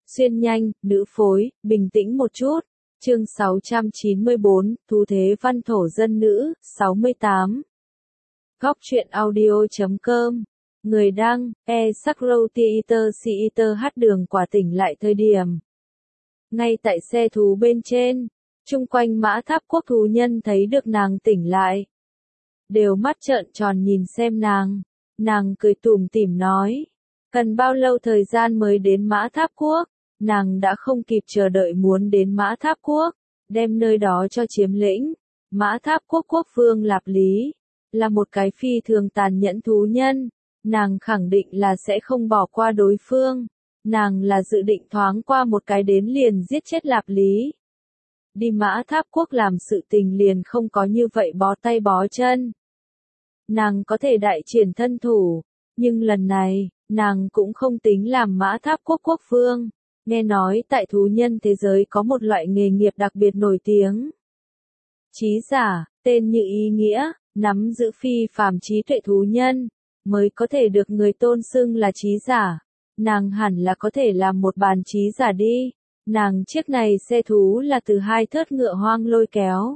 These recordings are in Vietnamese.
Xuyên nhanh, nữ phối, bình tĩnh một chút. Chương 694, Thú thế văn thổ dân nữ, 68. Góc truyện audio.com. Người đăng, Sakrotiiter hát đường quả tỉnh lại thời điểm. Ngay tại xe thú bên trên, chung quanh mã tháp quốc thú nhân thấy được nàng tỉnh lại. Đều mắt trợn tròn nhìn xem nàng cười tủm tỉm nói. Cần bao lâu thời gian mới đến mã tháp quốc? Nàng đã không kịp chờ đợi muốn đến mã tháp quốc, đem nơi đó cho chiếm lĩnh. Mã tháp quốc quốc vương Lạp Lý, là một cái phi thường tàn nhẫn thú nhân, nàng khẳng định là sẽ không bỏ qua đối phương, nàng là dự định thoáng qua một cái đến liền giết chết Lạp Lý. Đi mã tháp quốc làm sự tình liền không có như vậy bó tay bó chân. Nàng có thể đại triển thân thủ, nhưng lần này, nàng cũng không tính làm mã tháp quốc quốc vương. Nghe nói tại thú nhân thế giới có một loại nghề nghiệp đặc biệt nổi tiếng. Trí giả, tên như ý nghĩa, nắm giữ phi phàm trí tuệ thú nhân, mới có thể được người tôn xưng là trí giả. Nàng hẳn là có thể làm một bàn trí giả đi. Nàng chiếc này xe thú là từ 2 thớt ngựa hoang lôi kéo.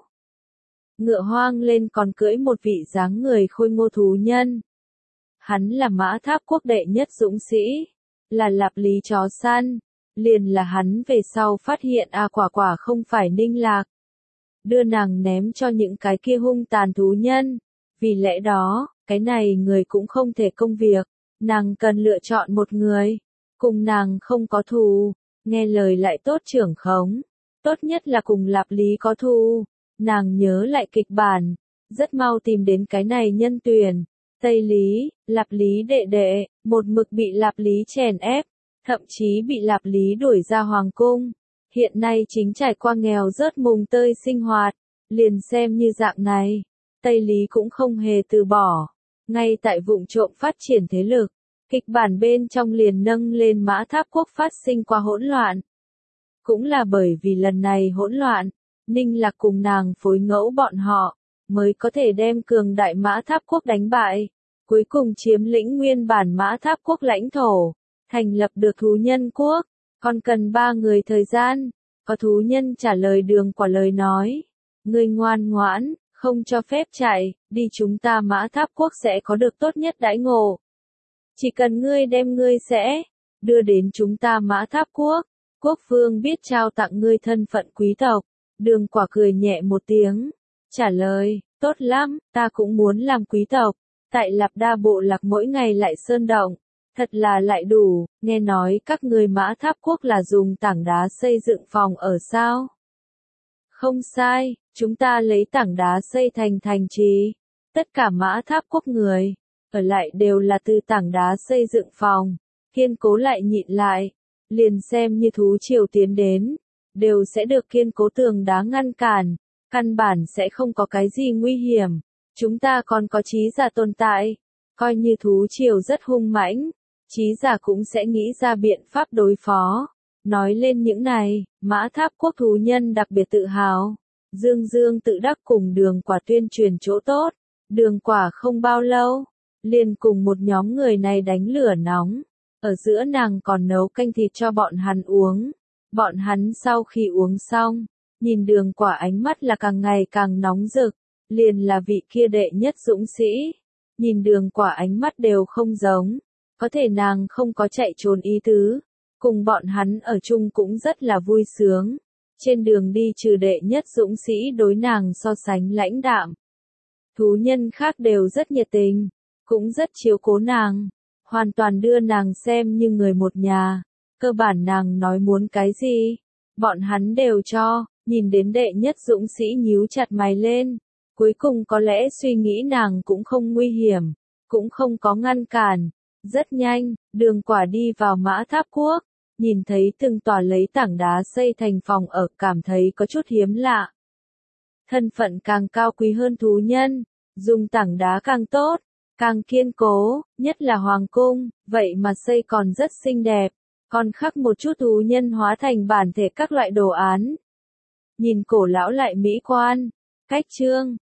Ngựa hoang lên còn cưỡi một vị dáng người khôi ngô thú nhân. Hắn là mã tháp quốc đệ nhất dũng sĩ, là Lạp Lý chó săn. Liền là hắn về sau phát hiện quả không phải Ninh Lạc. Đưa nàng ném cho những cái kia hung tàn thú nhân. Vì lẽ đó, cái này người cũng không thể công việc. Nàng cần lựa chọn một người. Cùng nàng không có thù. Nghe lời lại tốt trưởng khống. Tốt nhất là cùng Lạp Lý có thù. Nàng nhớ lại kịch bản. Rất mau tìm đến cái này nhân tuyển. Tây Lý, Lạp Lý đệ đệ, một mực bị Lạp Lý chèn ép. Thậm chí bị Lạp Lý đuổi ra hoàng cung. Hiện nay chính trải qua nghèo rớt mùng tơi sinh hoạt. Liền xem như dạng này. Tây Lý cũng không hề từ bỏ. Ngay tại vụng trộm phát triển thế lực. Kịch bản bên trong liền nâng lên mã tháp quốc phát sinh qua hỗn loạn. Cũng là bởi vì lần này hỗn loạn. Ninh Lạc cùng nàng phối ngẫu bọn họ. Mới có thể đem cường đại mã tháp quốc đánh bại. Cuối cùng chiếm lĩnh nguyên bản mã tháp quốc lãnh thổ. Thành lập được thú nhân quốc, còn cần 3 người thời gian. Có thú nhân trả lời đường quả lời nói. Ngươi ngoan ngoãn, không cho phép chạy, đi chúng ta mã tháp quốc sẽ có được tốt nhất đãi ngộ. Chỉ cần ngươi đem ngươi sẽ đưa đến chúng ta mã tháp quốc. Quốc vương biết trao tặng ngươi thân phận quý tộc. Đường quả cười nhẹ một tiếng. Trả lời, tốt lắm, ta cũng muốn làm quý tộc. Tại Lạp Đa bộ lạc mỗi ngày lại sơn động. Thật là lại đủ, nghe nói các người mã tháp quốc là dùng tảng đá xây dựng phòng ở sao? Không sai, chúng ta lấy tảng đá xây thành thành trì. Tất cả mã tháp quốc người, ở lại đều là từ tảng đá xây dựng phòng, kiên cố lại nhịn lại. Liền xem như thú triều tiến đến, đều sẽ được kiên cố tường đá ngăn cản, căn bản sẽ không có cái gì nguy hiểm. Chúng ta còn có trí giả tồn tại, coi như thú triều rất hung mãnh. Trí giả cũng sẽ nghĩ ra biện pháp đối phó. Nói lên những này, mã tháp quốc thú nhân đặc biệt tự hào. Dương tự đắc cùng đường quả tuyên truyền chỗ tốt. Đường quả không bao lâu, liền cùng một nhóm người này đánh lửa nóng. Ở giữa nàng còn nấu canh thịt cho bọn hắn uống. Bọn hắn sau khi uống xong, nhìn đường quả ánh mắt là càng ngày càng nóng rực. Liền là vị kia đệ nhất dũng sĩ. Nhìn đường quả ánh mắt đều không giống. Có thể nàng không có chạy trốn ý tứ, cùng bọn hắn ở chung cũng rất là vui sướng. Trên đường đi trừ đệ nhất dũng sĩ đối nàng so sánh lãnh đạm. Thú nhân khác đều rất nhiệt tình, cũng rất chiếu cố nàng, hoàn toàn đưa nàng xem như người một nhà. Cơ bản nàng nói muốn cái gì, bọn hắn đều cho, nhìn đến đệ nhất dũng sĩ nhíu chặt mày lên. Cuối cùng có lẽ suy nghĩ nàng cũng không nguy hiểm, cũng không có ngăn cản. Rất nhanh, đường quả đi vào mã tháp quốc, nhìn thấy từng tòa lấy tảng đá xây thành phòng ở cảm thấy có chút hiếm lạ. Thân phận càng cao quý hơn thú nhân, dùng tảng đá càng tốt, càng kiên cố, nhất là hoàng cung, vậy mà xây còn rất xinh đẹp, còn khắc một chút thú nhân hóa thành bản thể các loại đồ án. Nhìn cổ lão lại mỹ quan, cách chương,